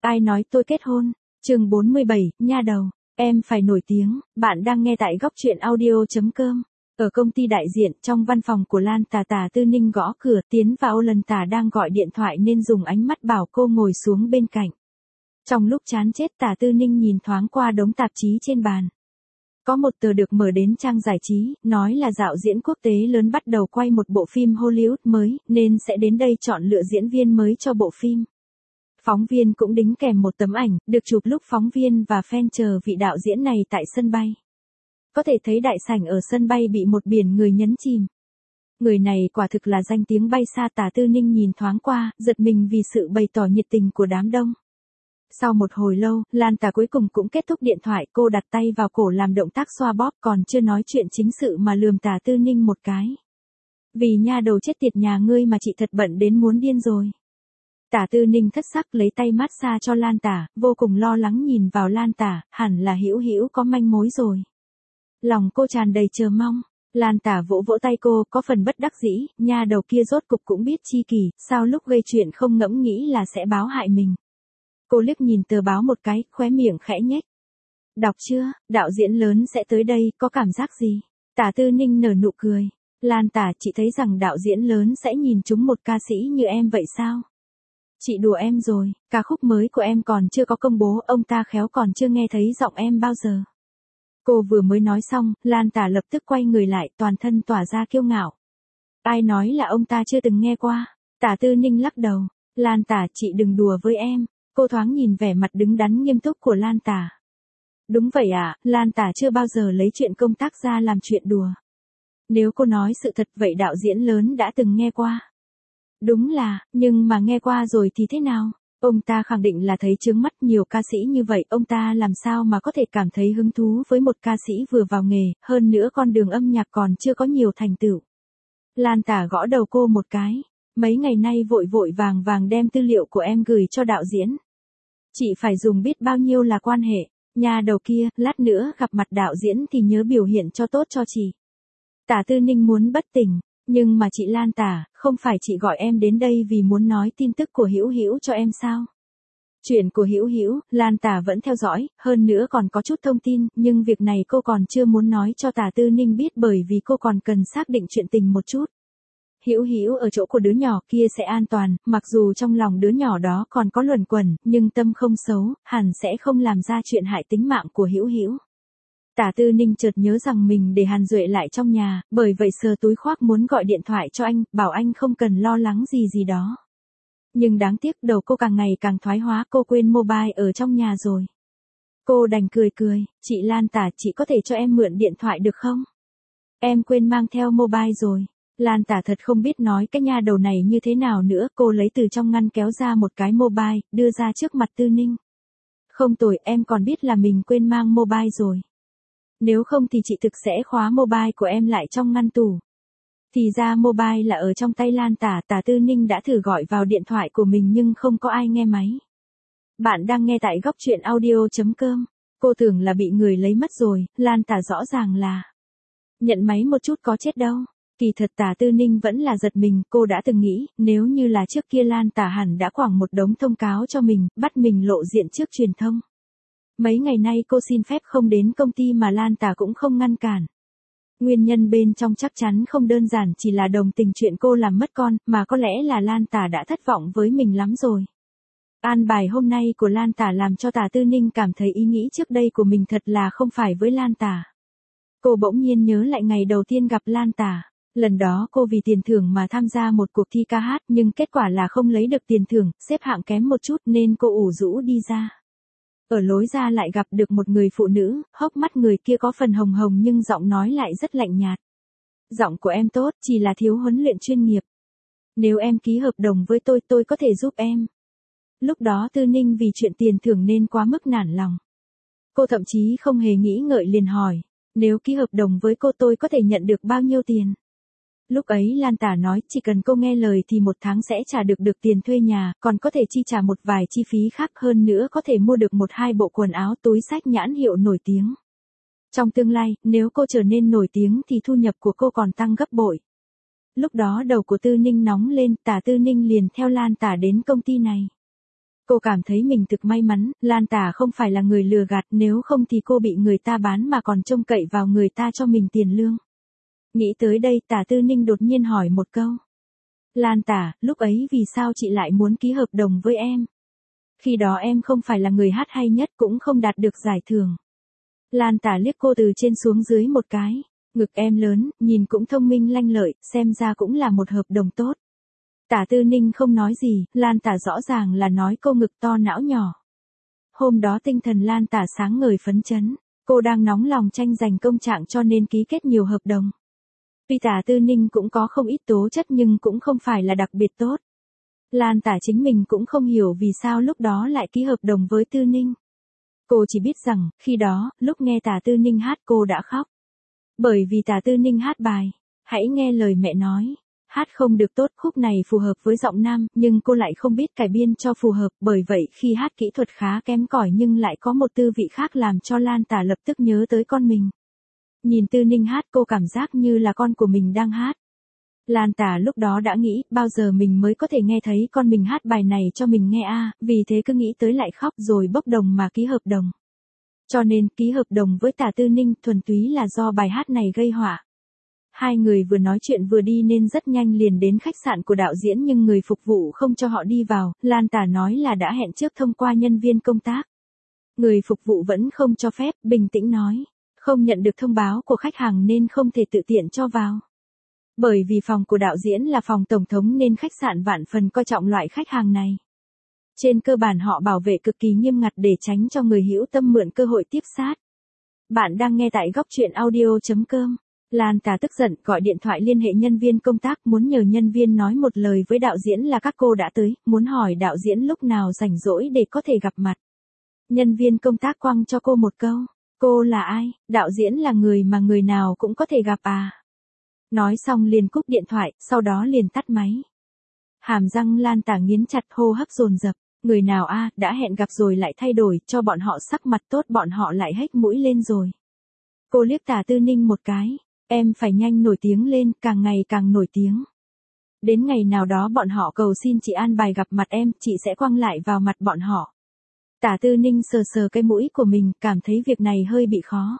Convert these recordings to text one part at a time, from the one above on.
Ai nói tôi kết hôn? Chương 47, nha đầu, em phải nổi tiếng. Bạn đang nghe tại góc truyện audio.com. Ở công ty đại diện, trong văn phòng của Lan Tả, Tả Tư Ninh gõ cửa, tiến vào. Lần Tả đang gọi điện thoại nên dùng ánh mắt bảo cô ngồi xuống bên cạnh. Trong lúc chán chết, Tả Tư Ninh nhìn thoáng qua đống tạp chí trên bàn. Có một tờ được mở đến trang giải trí, nói là đạo diễn quốc tế lớn bắt đầu quay một bộ phim Hollywood mới, nên sẽ đến đây chọn lựa diễn viên mới cho bộ phim. Phóng viên cũng đính kèm một tấm ảnh, được chụp lúc phóng viên và fan chờ vị đạo diễn này tại sân bay. Có thể thấy đại sảnh ở sân bay bị một biển người nhấn chìm. Người này quả thực là danh tiếng bay xa. Tả Tư Ninh nhìn thoáng qua, giật mình vì sự bày tỏ nhiệt tình của đám đông. Sau một hồi lâu, Lan Tả cuối cùng cũng kết thúc điện thoại. Cô đặt tay vào cổ làm động tác xoa bóp, còn chưa nói chuyện chính sự mà lườm Tả Tư Ninh một cái. Vì nha đầu chết tiệt nhà ngươi mà chị thật bận đến muốn điên rồi. Tả Tư Ninh thất sắc lấy tay massage cho Lan Tả, vô cùng lo lắng nhìn vào Lan Tả, hẳn là Hữu Hữu có manh mối rồi. Lòng cô tràn đầy chờ mong. Lan Tả vỗ vỗ tay cô, có phần bất đắc dĩ, nha đầu kia rốt cục cũng biết chi kỷ, sao lúc gây chuyện không ngẫm nghĩ là sẽ báo hại mình. Cô liếc nhìn tờ báo một cái, khóe miệng khẽ nhếch. Đọc chưa, đạo diễn lớn sẽ tới đây, có cảm giác gì? Tả Tư Ninh nở nụ cười. Lan Tả, chị thấy rằng đạo diễn lớn sẽ nhìn trúng một ca sĩ như em vậy sao? Chị đùa em rồi, ca khúc mới của em còn chưa có công bố, ông ta khéo còn chưa nghe thấy giọng em bao giờ. Cô vừa mới nói xong, Lan Tả lập tức quay người lại, toàn thân tỏa ra kiêu ngạo. Ai nói là ông ta chưa từng nghe qua? Tả Tư Ninh lắc đầu. Lan Tả, chị đừng đùa với em. Cô thoáng nhìn vẻ mặt đứng đắn nghiêm túc của Lan Tả. Đúng vậy ạ, Lan Tả chưa bao giờ lấy chuyện công tác ra làm chuyện đùa. Nếu cô nói sự thật vậy đạo diễn lớn đã từng nghe qua. Đúng là, nhưng mà nghe qua rồi thì thế nào? Ông ta khẳng định là thấy chướng mắt nhiều ca sĩ như vậy, ông ta làm sao mà có thể cảm thấy hứng thú với một ca sĩ vừa vào nghề, hơn nữa con đường âm nhạc còn chưa có nhiều thành tựu. Lan Tả gõ đầu cô một cái, mấy ngày nay vội vội vàng vàng đem tư liệu của em gửi cho đạo diễn. Chị phải dùng biết bao nhiêu là quan hệ, nhà đầu kia, lát nữa gặp mặt đạo diễn thì nhớ biểu hiện cho tốt cho chị. Tả Tư Ninh muốn bất tỉnh. Nhưng mà chị Lan Tả, không phải chị gọi em đến đây vì muốn nói tin tức của Hữu Hữu cho em sao? Chuyện của Hữu Hữu, Lan Tả vẫn theo dõi, hơn nữa còn có chút thông tin, nhưng việc này cô còn chưa muốn nói cho Tả Tư Ninh biết bởi vì cô còn cần xác định chuyện tình một chút. Hữu Hữu ở chỗ của đứa nhỏ kia sẽ an toàn, mặc dù trong lòng đứa nhỏ đó còn có luẩn quẩn, nhưng tâm không xấu, hẳn sẽ không làm ra chuyện hại tính mạng của Hữu Hữu. Tả Tư Ninh chợt nhớ rằng mình để Hàn Duệ lại trong nhà, bởi vậy sờ túi khoác muốn gọi điện thoại cho anh, bảo anh không cần lo lắng gì gì đó. Nhưng đáng tiếc đầu cô càng ngày càng thoái hóa, cô quên mobile ở trong nhà rồi. Cô đành cười cười, chị Lan Tả, chị có thể cho em mượn điện thoại được không? Em quên mang theo mobile rồi. Lan Tả thật không biết nói cái nha đầu này như thế nào nữa, cô lấy từ trong ngăn kéo ra một cái mobile, đưa ra trước mặt Tư Ninh. Không tồi, em còn biết là mình quên mang mobile rồi. Nếu không thì chị thực sẽ khóa mobile của em lại trong ngăn tủ. Thì ra mobile là ở trong tay Lan Tả. Tả Tư Ninh đã thử gọi vào điện thoại của mình nhưng không có ai nghe máy. Bạn đang nghe tại góc truyện audio.com. Cô tưởng là bị người lấy mất rồi, Lan Tả rõ ràng là nhận máy một chút có chết đâu. Kỳ thật Tả Tư Ninh vẫn là giật mình, cô đã từng nghĩ, nếu như là trước kia Lan Tả hẳn đã quẳng một đống thông cáo cho mình, bắt mình lộ diện trước truyền thông. Mấy ngày nay cô xin phép không đến công ty mà Lan Tả cũng không ngăn cản. Nguyên nhân bên trong chắc chắn không đơn giản chỉ là đồng tình chuyện cô làm mất con, mà có lẽ là Lan Tả đã thất vọng với mình lắm rồi. An bài hôm nay của Lan Tả làm cho Tả Tư Ninh cảm thấy ý nghĩ trước đây của mình thật là không phải với Lan Tả. Cô bỗng nhiên nhớ lại ngày đầu tiên gặp Lan Tả. Lần đó cô vì tiền thưởng mà tham gia một cuộc thi ca hát nhưng kết quả là không lấy được tiền thưởng, xếp hạng kém một chút nên cô ủ rũ đi ra. Ở lối ra lại gặp được một người phụ nữ, hốc mắt người kia có phần hồng hồng nhưng giọng nói lại rất lạnh nhạt. Giọng của em tốt, chỉ là thiếu huấn luyện chuyên nghiệp. Nếu em ký hợp đồng với tôi có thể giúp em. Lúc đó Tư Ninh vì chuyện tiền thưởng nên quá mức nản lòng. Cô thậm chí không hề nghĩ ngợi liền hỏi, nếu ký hợp đồng với cô tôi có thể nhận được bao nhiêu tiền? Lúc ấy Lan Tả nói chỉ cần cô nghe lời thì một tháng sẽ trả được tiền thuê nhà, còn có thể chi trả một vài chi phí khác, hơn nữa có thể mua được một hai bộ quần áo túi xách nhãn hiệu nổi tiếng. Trong tương lai, nếu cô trở nên nổi tiếng thì thu nhập của cô còn tăng gấp bội. Lúc đó đầu của Tư Ninh nóng lên, Tả Tư Ninh liền theo Lan Tả đến công ty này. Cô cảm thấy mình thực may mắn, Lan Tả không phải là người lừa gạt, nếu không thì cô bị người ta bán mà còn trông cậy vào người ta cho mình tiền lương. Nghĩ tới đây Tả Tư Ninh đột nhiên hỏi một câu. Lan Tả, lúc ấy vì sao chị lại muốn ký hợp đồng với em? Khi đó em không phải là người hát hay nhất cũng không đạt được giải thưởng. Lan Tả liếc cô từ trên xuống dưới một cái. Ngực em lớn, nhìn cũng thông minh lanh lợi, xem ra cũng là một hợp đồng tốt. Tả Tư Ninh không nói gì, Lan Tả rõ ràng là nói cô ngực to não nhỏ. Hôm đó tinh thần Lan Tả sáng ngời phấn chấn, cô đang nóng lòng tranh giành công trạng cho nên ký kết nhiều hợp đồng. Tuy Tả Tư Ninh cũng có không ít tố chất nhưng cũng không phải là đặc biệt tốt. Lan Tả chính mình cũng không hiểu vì sao lúc đó lại ký hợp đồng với Tư Ninh. Cô chỉ biết rằng, khi đó, lúc nghe Tả Tư Ninh hát cô đã khóc. Bởi vì Tả Tư Ninh hát bài, hãy nghe lời mẹ nói. Hát không được tốt, khúc này phù hợp với giọng nam, nhưng cô lại không biết cải biên cho phù hợp, bởi vậy khi hát kỹ thuật khá kém cỏi nhưng lại có một tư vị khác làm cho Lan Tả lập tức nhớ tới con mình. Nhìn Tư Ninh hát cô cảm giác như là con của mình đang hát. Lan Tả lúc đó đã nghĩ, bao giờ mình mới có thể nghe thấy con mình hát bài này cho mình nghe vì thế cứ nghĩ tới lại khóc rồi bốc đồng mà ký hợp đồng. Cho nên, ký hợp đồng với Tả Tư Ninh thuần túy là do bài hát này gây họa. Hai người vừa nói chuyện vừa đi nên rất nhanh liền đến khách sạn của đạo diễn nhưng người phục vụ không cho họ đi vào, Lan Tả nói là đã hẹn trước thông qua nhân viên công tác. Người phục vụ vẫn không cho phép, bình tĩnh nói, không nhận được thông báo của khách hàng nên không thể tự tiện cho vào. Bởi vì phòng của đạo diễn là phòng tổng thống nên khách sạn vạn phần coi trọng loại khách hàng này. Trên cơ bản họ bảo vệ cực kỳ nghiêm ngặt để tránh cho người hữu tâm mượn cơ hội tiếp sát. Bạn đang nghe tại góc truyện audio.com. Lan Tả tức giận gọi điện thoại liên hệ nhân viên công tác muốn nhờ nhân viên nói một lời với đạo diễn là các cô đã tới, muốn hỏi đạo diễn lúc nào rảnh rỗi để có thể gặp mặt. Nhân viên công tác quăng cho cô một câu, cô là ai, đạo diễn là người mà người nào cũng có thể gặp à. Nói xong liền cúp điện thoại, sau đó liền tắt máy. Hàm răng Lan Tả nghiến chặt hô hấp dồn dập, người nào đã hẹn gặp rồi lại thay đổi, cho bọn họ sắc mặt tốt bọn họ lại hếch mũi lên rồi. Cô liếc Tả Tư Ninh một cái. Em phải nhanh nổi tiếng lên, càng ngày càng nổi tiếng. Đến ngày nào đó bọn họ cầu xin chị an bài gặp mặt em, chị sẽ quăng lại vào mặt bọn họ. Tả Tư Ninh sờ sờ cái mũi của mình, cảm thấy việc này hơi bị khó.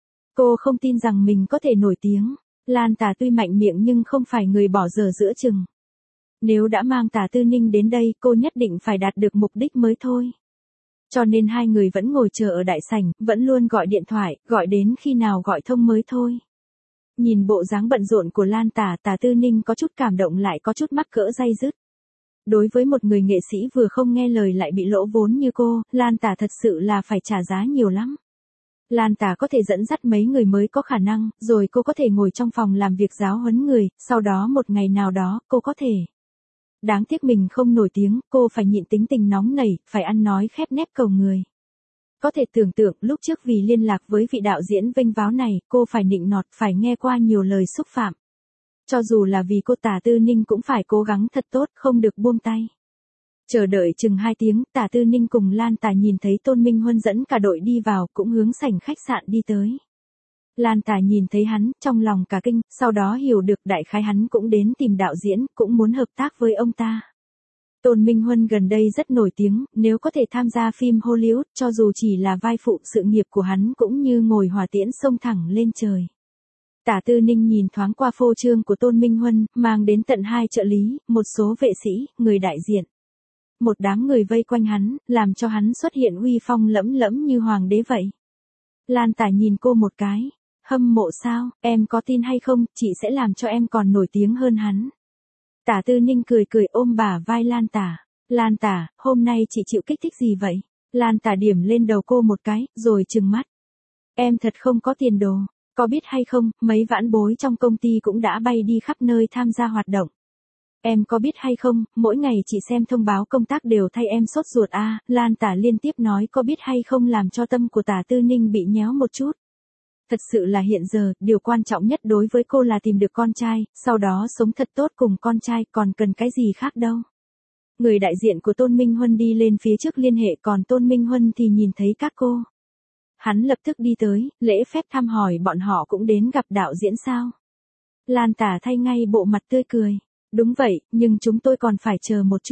Cô không tin rằng mình có thể nổi tiếng. Lan Tả tuy mạnh miệng nhưng không phải người bỏ dở giữa chừng. Nếu đã mang Tả Tư Ninh đến đây, cô nhất định phải đạt được mục đích mới thôi. Cho nên hai người vẫn ngồi chờ ở đại sảnh, vẫn luôn gọi điện thoại, gọi đến khi nào gọi thông mới thôi. Nhìn bộ dáng bận rộn của Lan Tả, Tả Tư Ninh có chút cảm động lại có chút mắc cỡ day dứt. Đối với một người nghệ sĩ vừa không nghe lời lại bị lỗ vốn như cô, Lan Tả thật sự là phải trả giá nhiều lắm. Lan Tả có thể dẫn dắt mấy người mới có khả năng, rồi cô có thể ngồi trong phòng làm việc giáo huấn người, sau đó một ngày nào đó, cô có thể. Đáng tiếc mình không nổi tiếng, cô phải nhịn tính tình nóng nảy, phải ăn nói khép nép cầu người. Có thể tưởng tượng lúc trước vì liên lạc với vị đạo diễn vênh váo này, cô phải nịnh nọt, phải nghe qua nhiều lời xúc phạm. Cho dù là vì cô Tả Tư Ninh cũng phải cố gắng thật tốt, không được buông tay. Chờ đợi chừng 2 tiếng, Tả Tư Ninh cùng Lan Tả nhìn thấy Tôn Minh Huân dẫn cả đội đi vào, cũng hướng sảnh khách sạn đi tới. Lan Tả nhìn thấy hắn, trong lòng cả kinh, sau đó hiểu được đại khái hắn cũng đến tìm đạo diễn, cũng muốn hợp tác với ông ta. Tôn Minh Huân gần đây rất nổi tiếng, nếu có thể tham gia phim Hollywood, cho dù chỉ là vai phụ, sự nghiệp của hắn cũng như ngồi hỏa tiễn xông thẳng lên trời. Tả Tư Ninh nhìn thoáng qua phô trương của Tôn Minh Huân, mang đến tận 2 trợ lý, một số vệ sĩ, người đại diện. Một đám người vây quanh hắn, làm cho hắn xuất hiện uy phong lẫm lẫm như hoàng đế vậy. Lan Tả nhìn cô một cái, hâm mộ sao, em có tin hay không, chị sẽ làm cho em còn nổi tiếng hơn hắn. Tả Tư Ninh cười cười ôm bả vai Lan Tả. Lan Tả, hôm nay chị chịu kích thích gì vậy? Lan Tả điểm lên đầu cô một cái, rồi trừng mắt. Em thật không có tiền đồ. Có biết hay không, mấy vãn bối trong công ty cũng đã bay đi khắp nơi tham gia hoạt động. Em có biết hay không, mỗi ngày chị xem thông báo công tác đều thay em sốt ruột Lan Tả liên tiếp nói có biết hay không làm cho tâm của Tả Tư Ninh bị nhéo một chút. Thật sự là hiện giờ, điều quan trọng nhất đối với cô là tìm được con trai, sau đó sống thật tốt cùng con trai, còn cần cái gì khác đâu. Người đại diện của Tôn Minh Huân đi lên phía trước liên hệ, còn Tôn Minh Huân thì nhìn thấy các cô. Hắn lập tức đi tới, lễ phép thăm hỏi bọn họ cũng đến gặp đạo diễn sao. Lan Tả thay ngay bộ mặt tươi cười. Đúng vậy, nhưng chúng tôi còn phải chờ một chút.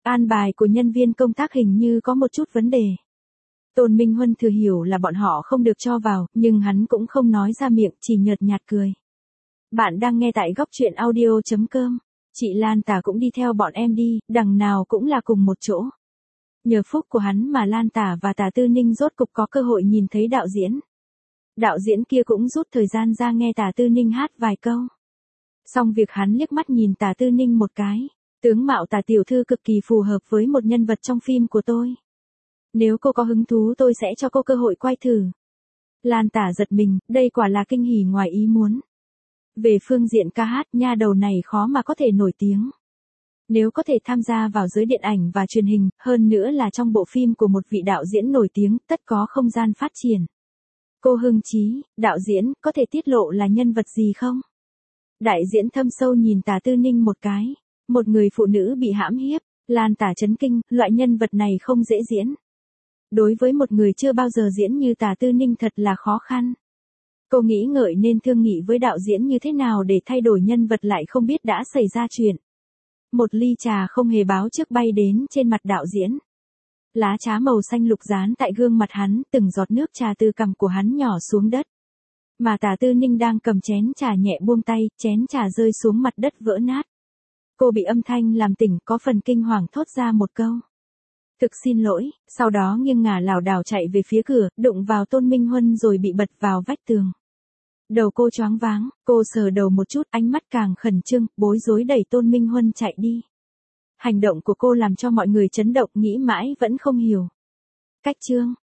An bài của nhân viên công tác hình như có một chút vấn đề. Tôn Minh Huân thừa hiểu là bọn họ không được cho vào, nhưng hắn cũng không nói ra miệng, chỉ nhợt nhạt cười. Bạn đang nghe tại góc truyện audio.com. Chị Lan Tả cũng đi theo bọn em đi, đằng nào cũng là cùng một chỗ. Nhờ phúc của hắn mà Lan Tả và Tả Tư Ninh rốt cục có cơ hội nhìn thấy đạo diễn. Đạo diễn kia cũng rút thời gian ra nghe Tả Tư Ninh hát vài câu. Xong việc hắn liếc mắt nhìn Tả Tư Ninh một cái. Tướng mạo Tả tiểu thư cực kỳ phù hợp với một nhân vật trong phim của tôi. Nếu cô có hứng thú tôi sẽ cho cô cơ hội quay thử. Lan Tả giật mình, đây quả là kinh hỉ ngoài ý muốn. Về phương diện ca hát, nha đầu này khó mà có thể nổi tiếng. Nếu có thể tham gia vào giới điện ảnh và truyền hình, hơn nữa là trong bộ phim của một vị đạo diễn nổi tiếng, tất có không gian phát triển. Cô Hưng Chí, đạo diễn, có thể tiết lộ là nhân vật gì không? Đại diễn thâm sâu nhìn Tả Tư Ninh một cái. Một người phụ nữ bị hãm hiếp, Lan Tả chấn kinh, loại nhân vật này không dễ diễn. Đối với một người chưa bao giờ diễn như Tả Tư Ninh thật là khó khăn. Cô nghĩ ngợi nên thương nghị với đạo diễn như thế nào để thay đổi nhân vật lại không biết đã xảy ra chuyện. Một ly trà không hề báo trước bay đến trên mặt đạo diễn. Lá trà màu xanh lục dán tại gương mặt hắn, từng giọt nước trà từ cằm của hắn nhỏ xuống đất. Mà Tả Tư Ninh đang cầm chén trà nhẹ buông tay, chén trà rơi xuống mặt đất vỡ nát. Cô bị âm thanh làm tỉnh, có phần kinh hoàng thốt ra một câu. Thực xin lỗi, sau đó nghiêng ngả lảo đảo chạy về phía cửa, đụng vào Tôn Minh Huân rồi bị bật vào vách tường. Đầu cô choáng váng, cô sờ đầu một chút, ánh mắt càng khẩn trương, bối rối đẩy Tôn Minh Huân chạy đi. Hành động của cô làm cho mọi người chấn động, nghĩ mãi vẫn không hiểu. Cách chương